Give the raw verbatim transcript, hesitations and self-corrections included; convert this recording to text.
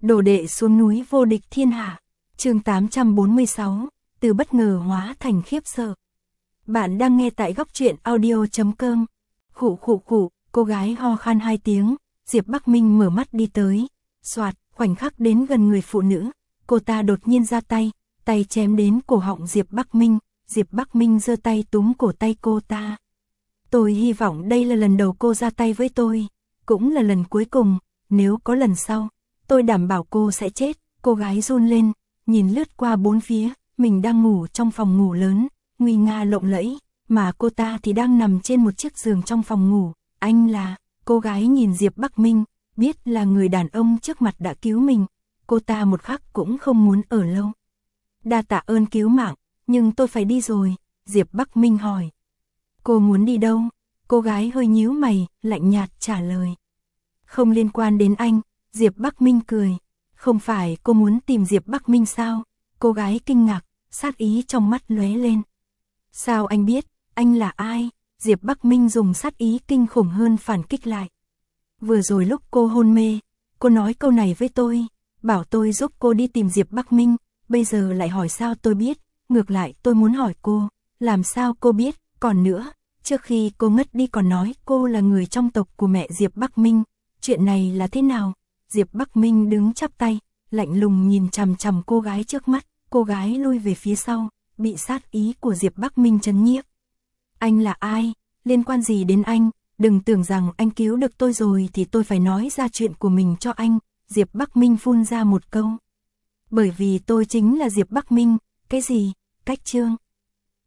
Đồ đệ xuống núi vô địch thiên hạ. Chương tám trăm bốn mươi sáu, từ bất ngờ hóa thành khiếp sợ. Bạn đang nghe tại góc truyện audio chấm com. Khụ khụ khụ, cô gái ho khan hai tiếng, Diệp Bắc Minh mở mắt đi tới. Soạt, khoảnh khắc đến gần người phụ nữ, cô ta đột nhiên ra tay, tay chém đến cổ họng Diệp Bắc Minh, Diệp Bắc Minh giơ tay túm cổ tay cô ta. Tôi hy vọng đây là lần đầu cô ra tay với tôi, cũng là lần cuối cùng, nếu có lần sau, tôi đảm bảo cô sẽ chết. Cô gái run lên, nhìn lướt qua bốn phía, mình đang ngủ trong phòng ngủ lớn, nguy nga lộng lẫy, mà cô ta thì đang nằm trên một chiếc giường trong phòng ngủ. Anh là, cô gái nhìn Diệp Bắc Minh, biết là người đàn ông trước mặt đã cứu mình, cô ta một khắc cũng không muốn ở lâu. Đa tạ ơn cứu mạng, nhưng tôi phải đi rồi, Diệp Bắc Minh hỏi. Cô muốn đi đâu? Cô gái hơi nhíu mày, lạnh nhạt trả lời. Không liên quan đến anh, Diệp Bắc Minh cười. Không phải cô muốn tìm Diệp Bắc Minh sao? Cô gái kinh ngạc, sát ý trong mắt lóe lên. Sao anh biết, anh là ai? Diệp Bắc Minh dùng sát ý kinh khủng hơn phản kích lại. Vừa rồi lúc cô hôn mê, cô nói câu này với tôi, bảo tôi giúp cô đi tìm Diệp Bắc Minh, bây giờ lại hỏi sao tôi biết, ngược lại tôi muốn hỏi cô, làm sao cô biết, còn nữa, trước khi cô ngất đi còn nói cô là người trong tộc của mẹ Diệp Bắc Minh, chuyện này là thế nào? Diệp Bắc Minh đứng chắp tay, lạnh lùng nhìn chằm chằm cô gái trước mắt, cô gái lui về phía sau, bị sát ý của Diệp Bắc Minh chấn nhiếp. Anh là ai? Liên quan gì đến anh? Đừng tưởng rằng anh cứu được tôi rồi thì tôi phải nói ra chuyện của mình cho anh, Diệp Bắc Minh phun ra một câu. Bởi vì tôi chính là Diệp Bắc Minh, cái gì? Cách chương.